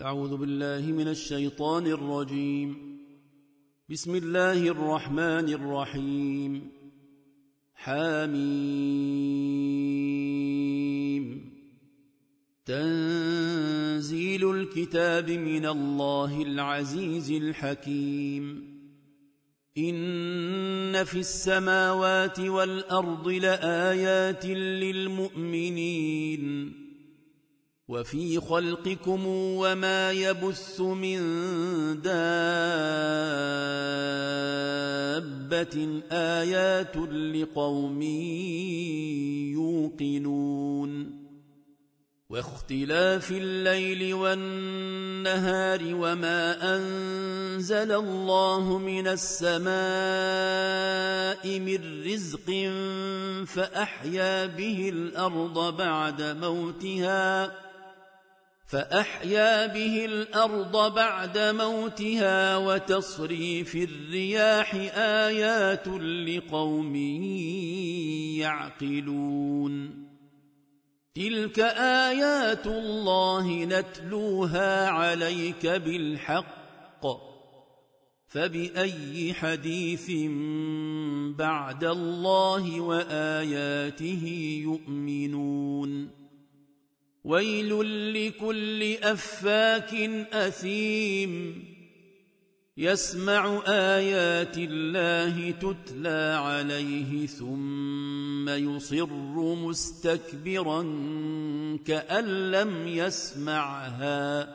أعوذ بالله من الشيطان الرجيم. بسم الله الرحمن الرحيم. حميم. تنزيل الكتاب من الله العزيز الحكيم. إن في السماوات والأرض لآيات للمؤمنين وفي خلقكم وما يبث من دابة آيات لقوم يوقنون واختلاف الليل والنهار وما أنزل الله من السماء من رزق فأحيا به الأرض بعد موتها وتصريف الرياح آيات لقوم يعقلون. تلك آيات الله نتلوها عليك بالحق فبأي حديث بعد الله وآياته يؤمنون. ويل لكل أفاك أثيم يسمع آيات الله تتلى عليه ثم يصر مستكبرا كأن لم يسمعها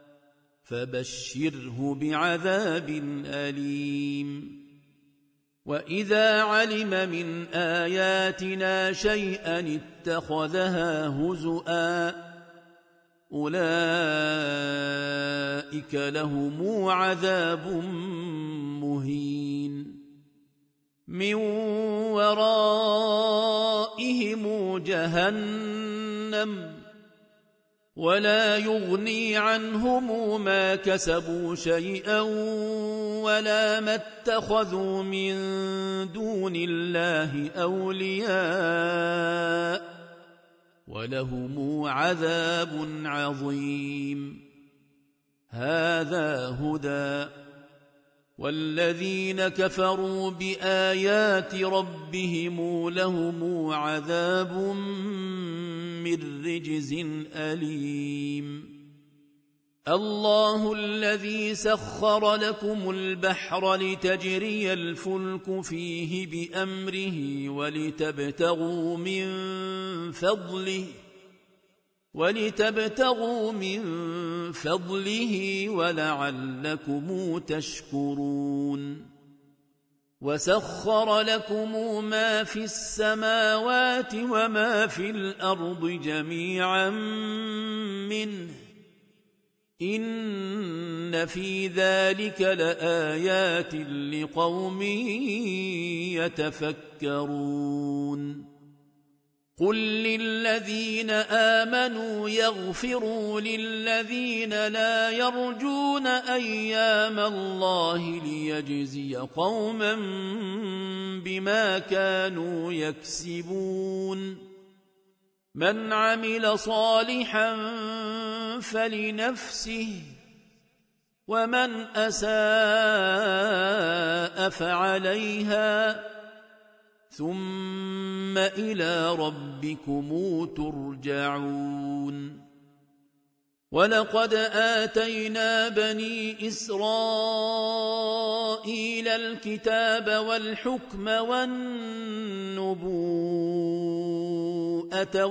فبشره بعذاب أليم. وإذا علم من آياتنا شيئا اتخذها هزؤا أولئك لهم عذاب مهين من ورائهم جهنم ولا يغني عنهم ما كسبوا شيئا ولا ما اتخذوا من دون الله أولياء ولهم عذاب عظيم. هذا هدى والذين كفروا بآيات ربهم لهم عذاب من رجز أليم. الله الذي سخر لكم البحر لتجري الفلك فيه بأمره ولتبتغوا من فضله ولعلكم تشكرون. وسخر لكم ما في السماوات وما في الأرض جميعا منه إن في ذلك لآيات لقوم يتفكرون. قل للذين آمنوا يغفروا للذين لا يرجون أيام الله ليجزي قوما بما كانوا يكسبون. من عمل صالحا فلنفسه ومن أساء فعليها ثم إلى ربكم ترجعون. ولقد آتينا بني إسرائيل الكتاب والحكم والنبوءة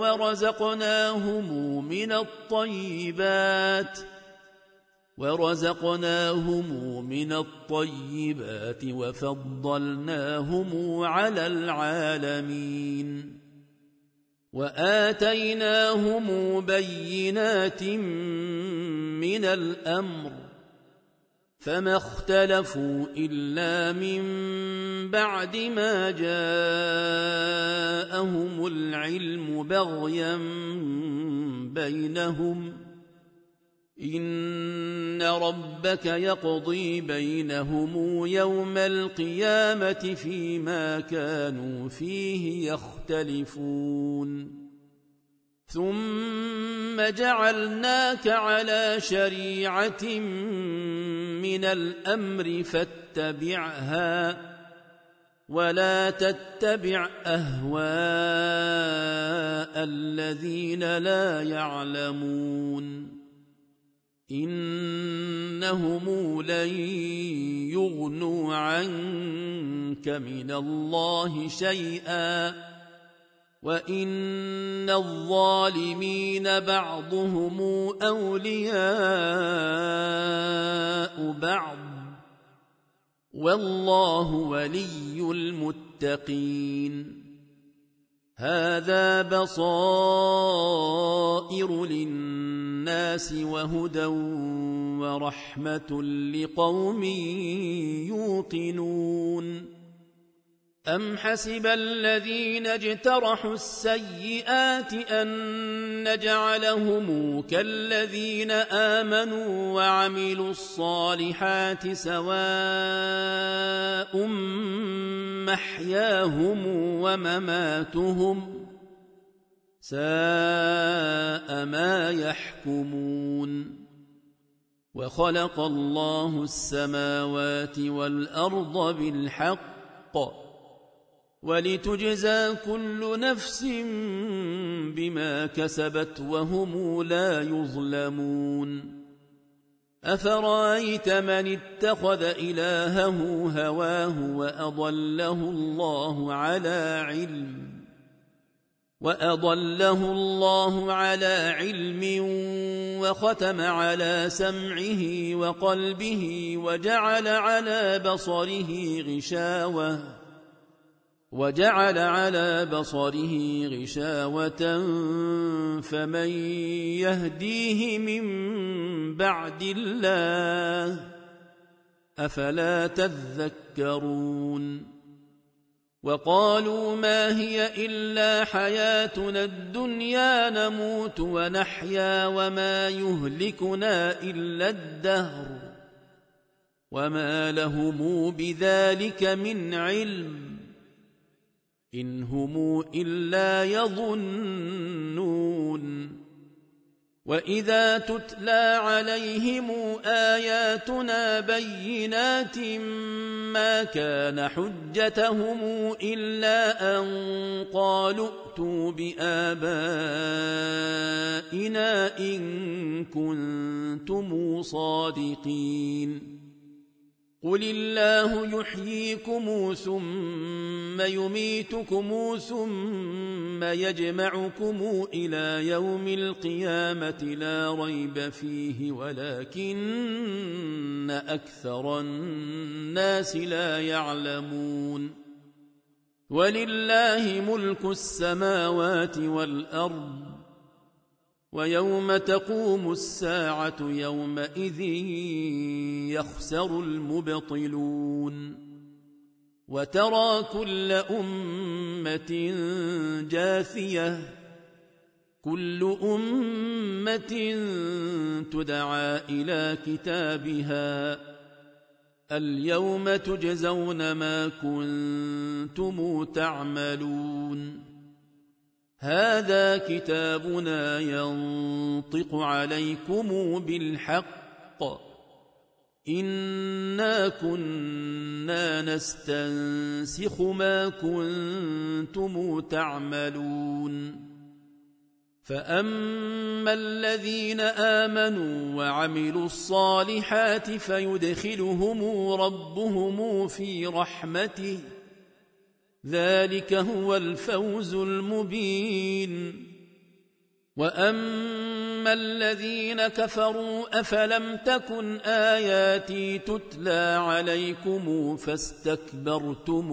ورزقناهم من الطيبات وفضلناهم على العالمين وآتيناهم بينات من الأمر فما اختلفوا إلا من بعد ما جاءهم العلم بغيا بينهم إن ربك يقضي بينهم يوم القيامة فيما كانوا فيه يختلفون ثم جعلناك على شريعة من الأمر فاتبعها ولا تتبع أهواء الذين لا يعلمون إنهم لن يغنوا عنك من الله شيئا وإن الظالمين بعضهم أولياء بعض والله ولي المتقين هذا بصائر للناس وهدى ورحمة لقوم يوقنون أم حسب الذين اجترحوا السيئات أن نجعلهم كالذين آمنوا وعملوا الصالحات سواء محياهم ومماتهم ساء ما يحكمون وخلق الله السماوات والأرض بالحق ولتجزى كل نفس بما كسبت وهم لا يظلمون أفرأيت من اتخذ إلهه هواه وأضله الله على علم وختم على سمعه وقلبه وجعل على بصره غشاوة فمن يهديه من بعد الله أفلا تذكرون وقالوا ما هي إلا حياتنا الدنيا نموت ونحيا وما يهلكنا إلا الدهر وما لهم بذلك من علم إن هم إلا يظنون وإذا تتلى عليهم آياتنا بينات ما كان حجتهم إلا أن قالوا ائتوا بآبائنا إن كنتم صادقين قل الله يحييكم ثم يميتكم ثم يجمعكم إلى يوم القيامة لا ريب فيه ولكن أكثر الناس لا يعلمون ولله ملك السماوات والأرض ويوم تقوم الساعة يومئذ يخسر المبطلون وترى كل أمة جاثية كل أمة تدعى إلى كتابها اليوم تجزون ما كنتم تعملون هذا كتابنا ينطق عليكم بالحق إنا كنا نستنسخ ما كنتم تعملون فأما الذين آمنوا وعملوا الصالحات فيدخلهم ربهم في رحمته ذلك هو الفوز المبين وأما الذين كفروا أفلم تكن آياتي تتلى عليكم فاستكبرتم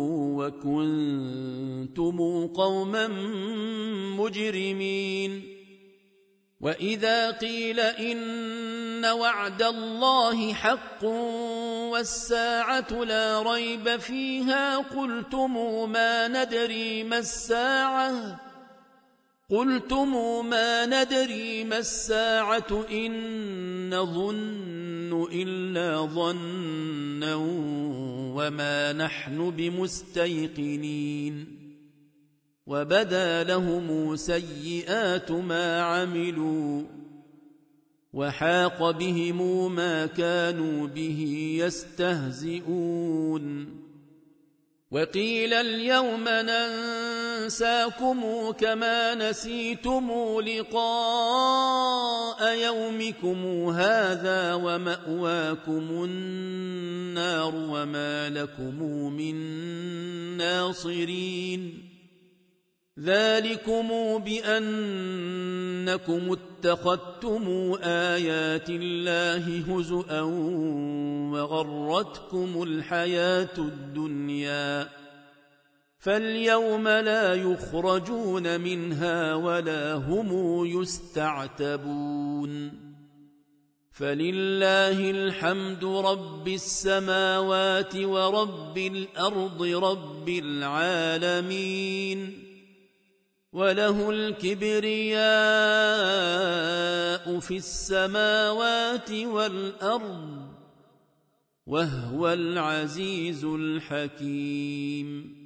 وكنتم قوما مجرمين وإذا قيل إن وعد الله حق والساعة لا ريب فيها قلتم ما ندري ما الساعة إن نظن إلا ظنا وما نحن بمستيقنين وبدا لهم سيئات ما عملوا وحاق بهم ما كانوا به يستهزئون وقيل اليوم ننساكم كما نسيتم لقاء يومكم هذا ومأواكم النار وما لكم من ناصرين ذلكم بأنكم اتخذتم آيات الله هزؤا وغرتكم الحياة الدنيا فاليوم لا يخرجون منها ولا هم يستعتبون فلله الحمد رب السماوات ورب الأرض رب العالمين وله الكبرياء في السماوات والأرض وهو العزيز الحكيم